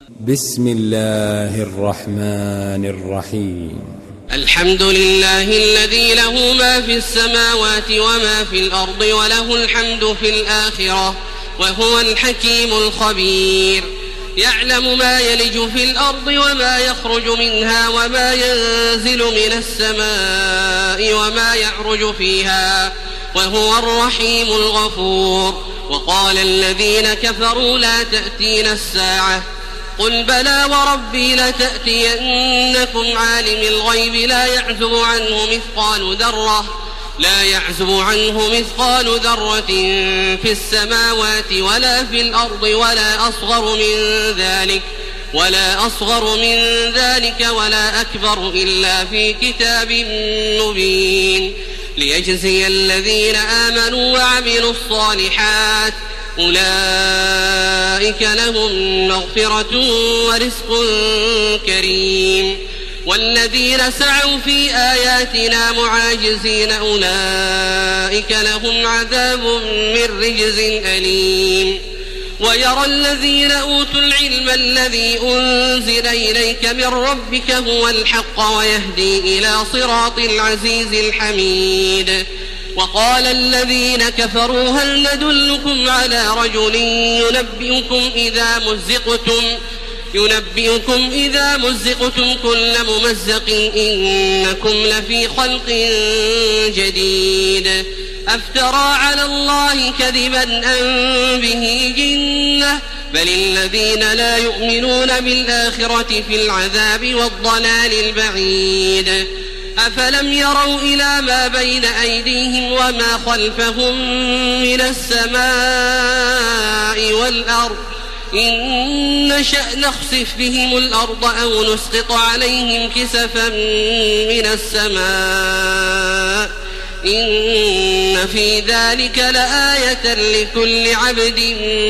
بسم الله الرحمن الرحيم. الحمد لله الذي له ما في السماوات وما في الأرض وله الحمد في الآخرة وهو الحكيم الخبير. يعلم ما يلج في الأرض وما يخرج منها وما ينزل من السماء وما يعرج فيها وهو الرحيم الغفور. وقال الذين كفروا لا تأتينا الساعة قل بلى وربي لتأتينكم عالم الغيب لا يعزب عنه مثقال ذرة في السماوات ولا في الأرض ولا أصغر من ذلك ولا أكبر إلا في كتاب مبين ليجزي الذين آمنوا وعملوا الصالحات أولئك لهم مغفرة ورزق كريم. والذين سعوا في آياتنا معاجزين أولئك لهم عذاب من رجز أليم. ويرى الذين أوتوا العلم الذي أنزل إليك من ربك هو الحق ويهدي إلى صراط العزيز الحميد. وقال الذين كفروا هل ندلكم على رجل ينبئكم إذا مزقتم كل ممزق إنكم لفي خلق جديد أفترى على الله كذبا أم به جنة بل الذين لا يؤمنون بالآخرة في العذاب والضلال البعيد. أفلم يروا إلى ما بين أيديهم وما خلفهم من السماء والأرض إن نشأ نخسف بهم الأرض أو نسقط عليهم كسفا من السماء إن في ذلك لآية لكل عبد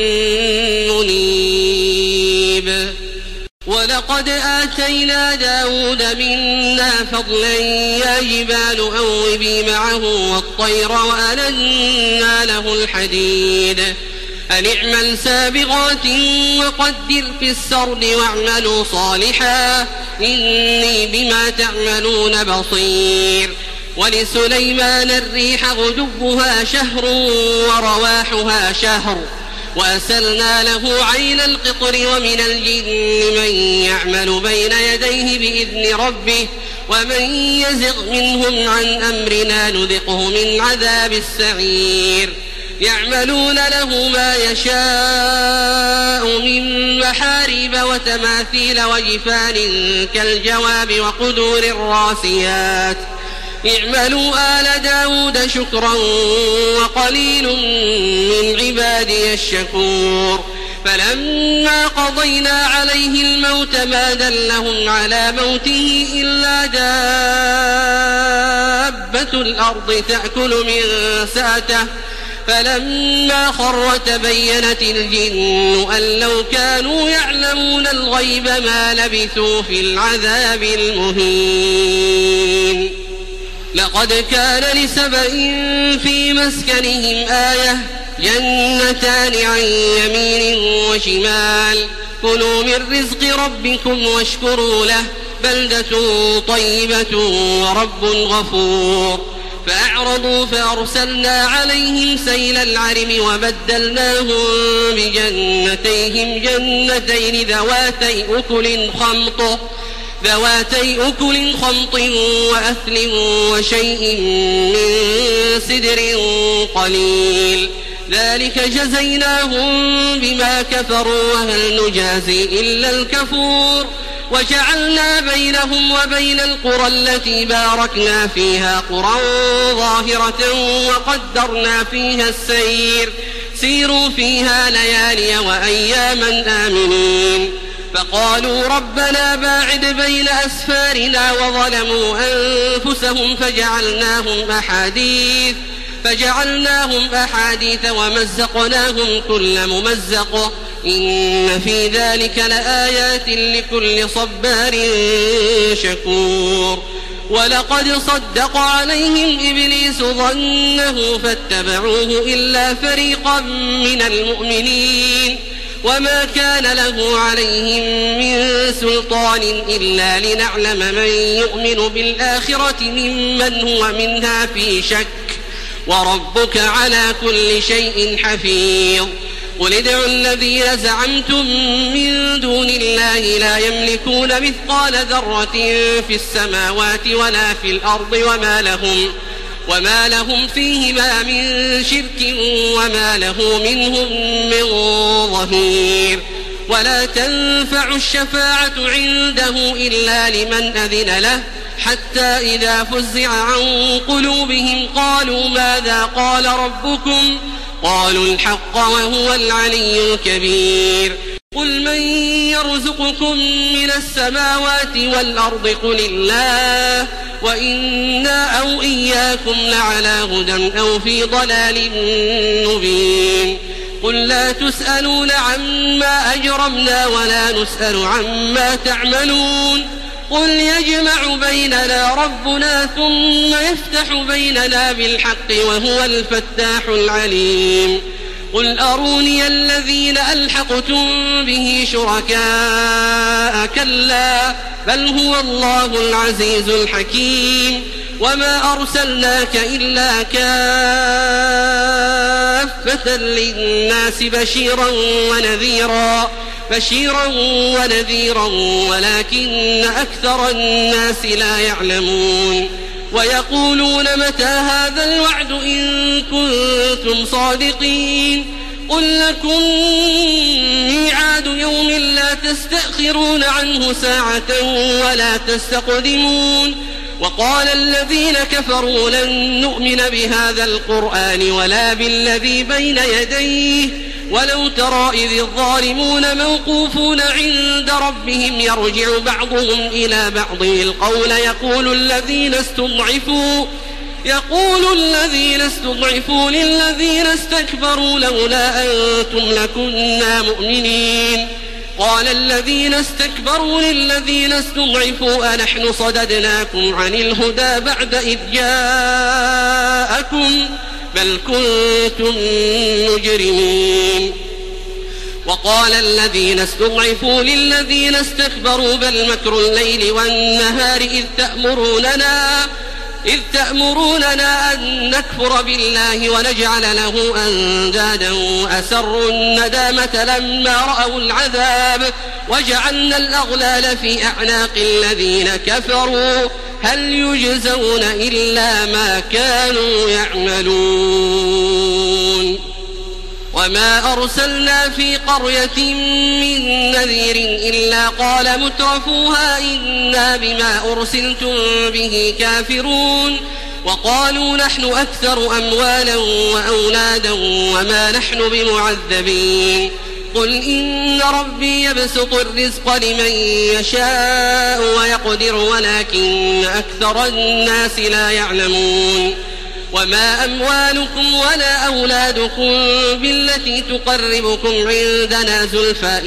منيب. ولقد آتينا داود منا فضلا يا جبال أوبي معه والطير وألنا له الحديد أن اعمل سابغات وقدر في السرد واعملوا صالحا إني بما تعملون بصير. ولسليمان الريح غدوها شهر ورواحها شهر وأسلنا له عين القطر ومن الجن من يعمل بين يديه بإذن ربه ومن يزغ منهم عن أمرنا نذقه من عذاب السعير. يعملون له ما يشاء من محاريب وتماثيل وجفان كالجواب وقدور الراسيات اعملوا آل داود شكرا وقليل من عبادي الشكور. فلما قضينا عليه الموت ما دلهم على موته إلا دابة الأرض تأكل من سأته فلما خر تبينت الجن أن لو كانوا يعلمون الغيب ما لبثوا في العذاب المهين. لقد كان لسبإ في مسكنهم آية جنتان عن يمين وشمال كلوا من رزق ربكم واشكروا له بلدة طيبة ورب غفور. فأعرضوا فأرسلنا عليهم سيل العرم وبدلناهم بجنتيهم جنتين ذواتي أكل خمط وأثل وشيء من سدر قليل ذلك جزيناهم بما كفروا وهل نجازي إلا الكفور. وجعلنا بينهم وبين القرى التي باركنا فيها قرى ظاهرة وقدرنا فيها السير سيروا فيها ليالي وأياما آمنين. فقالوا ربنا باعد بين أسفارنا وظلموا أنفسهم فجعلناهم أحاديث ومزقناهم كل ممزق إن في ذلك لآيات لكل صبار شكور. ولقد صدق عليهم إبليس ظنه فاتبعوه إلا فريقا من المؤمنين وما كان له عليهم من سلطان إلا لنعلم من يؤمن بالآخرة ممن هو منها في شك وربك على كل شيء حفيظ قل ادعوا الذين زعمتم من دون الله لا يملكون مثقال ذرة في السماوات ولا في الأرض وما لهم فيهما من شرك وما له منهم من ظهير ولا تنفع الشفاعة عنده إلا لمن أذن له حتى إذا فزع عن قلوبهم قالوا ماذا قال ربكم قالوا الحق وهو العلي الكبير قل من يرزقكم من السماوات والأرض قل الله وإنا أو إياكم لعلى هدى أو في ضلال مبين قل لا تسألون عما أجرمنا ولا نسأل عما تعملون قل يجمع بيننا ربنا ثم يفتح بيننا بالحق وهو الفتاح العليم قل أروني الذين ألحقتم به شركاء كلا بل هو الله العزيز الحكيم وما أرسلناك إلا كافة للناس بشيرا ونذيرا ولكن أكثر الناس لا يعلمون ويقولون متى هذا الوعد إن كنتم صادقين قل لكم ميعاد يوم لا تستأخرون عنه ساعة ولا تستقدمون وقال الذين كفروا لن نؤمن بهذا القرآن ولا بالذي بين يديه ولو ترى إذ الظالمون موقوفون عند ربهم يرجع بعضهم إلى بعض القول يقول الذين استضعفوا للذين استكبروا لولا أنتم لكنا مؤمنين قال الذين استكبروا للذين استضعفوا أنحن صددناكم عن الهدى بعد إذ جاءكم بل كنتم مجرمين وقال الذين استضعفوا للذين استكبروا بل مكر الليل والنهار إذ تأمروننا أن نكفر بالله ونجعل له أندادا وأسروا الندامة لما رأوا العذاب وجعلنا الأغلال في أعناق الذين كفروا هل يجزون إلا ما كانوا يعملون وما أرسلنا في قرية من نذير إلا قال مترفوها إنا بما أرسلتم به كافرون وقالوا نحن أكثر أموالا وأولادا وما نحن بمعذبين قل إن ربي يبسط الرزق لمن يشاء ويقدر ولكن أكثر الناس لا يعلمون وما أموالكم ولا أولادكم بالتي تقربكم عندنا زلفى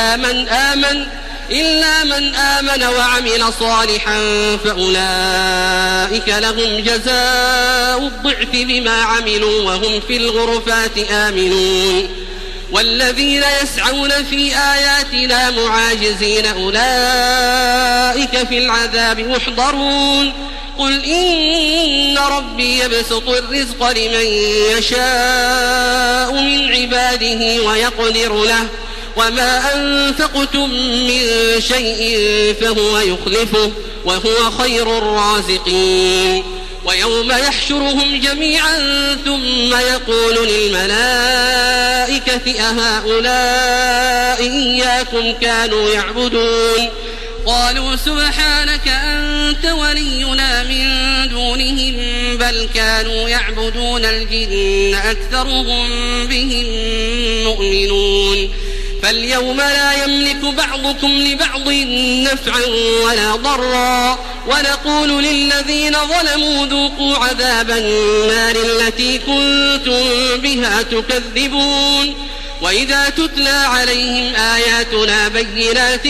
إلا من آمن وعمل صالحا فأولئك لهم جزاء الضعف بما عملوا وهم في الغرفات آمنون والذين يسعون في آياتنا معاجزين أولئك في العذاب محضرون قل إن ربي يبسط الرزق لمن يشاء من عباده ويقدر له وما أنفقتم من شيء فهو يخلفه وهو خير الرازقين ويوم يحشرهم جميعا ثم يقول للملائكة أهؤلاء إياكم كانوا يعبدون قالوا سبحانك أنت ولينا من دونهم بل كانوا يعبدون الجن أكثرهم بهم مؤمنون فاليوم لا يملك بعضكم لبعض نفعا ولا ضرا ونقول للذين ظلموا ذوقوا عذاب النار التي كنتم بها تكذبون وإذا تتلى عليهم آياتنا بينات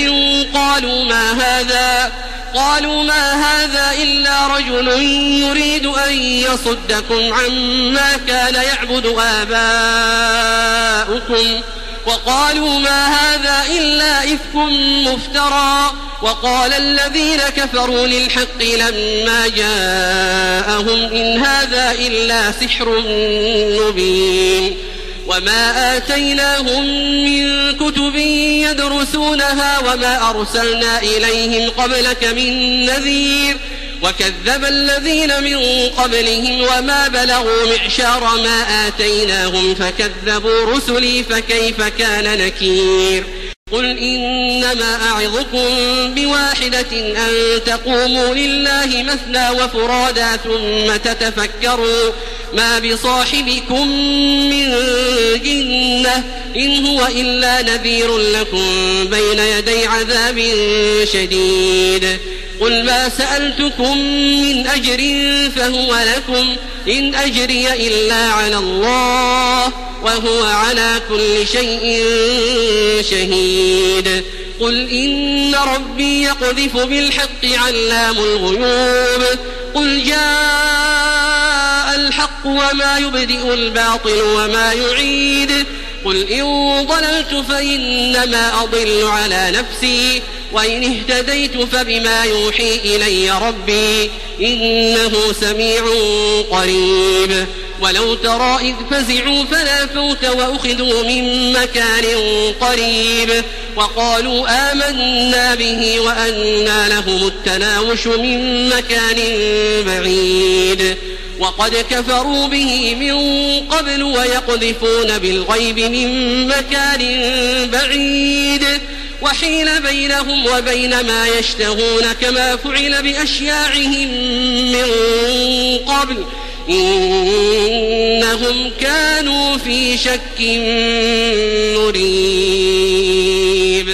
قالوا ما هذا إلا رجل يريد أن يصدكم عما كان يعبد آباؤكم وقالوا ما هذا إلا إفك مفترى وقال الذين كفروا للحق لما جاءهم إن هذا إلا سحر مبين وما آتيناهم من كتب يدرسونها وما أرسلنا إليهم قبلك من نذير وكذب الذين من قبلهم وما بلغوا معشار ما آتيناهم فكذبوا رسلي فكيف كان نكير قل إنما أعظكم بواحدة أن تقوموا لله مثنى وفرادا ثم تتفكروا ما بصاحبكم من جنة إن هو إلا نذير لكم بين يدي عذاب شديد قل ما سألتكم من أجر فهو لكم إن أجري إلا على الله وهو على كل شيء شهيد قل إن ربي يقذف بالحق علام الغيوب قل جاء الحق وما يبدئ الباطل وما يعيد قل إن ضللت فإنما أضل على نفسي وإن اهتديت فبما يوحي إلي ربي إنه سميع قريب ولو ترى إذ فزعوا فلا فوت وأخذوا من مكان قريب وقالوا آمنا به وأنى لهم التناوش من مكان بعيد وقد كفروا به من قبل ويقذفون بالغيب من مكان بعيد وحيل بينهم وبين ما يشتهون كما فعل بأشياعهم من قبل إنهم كانوا في شك مريب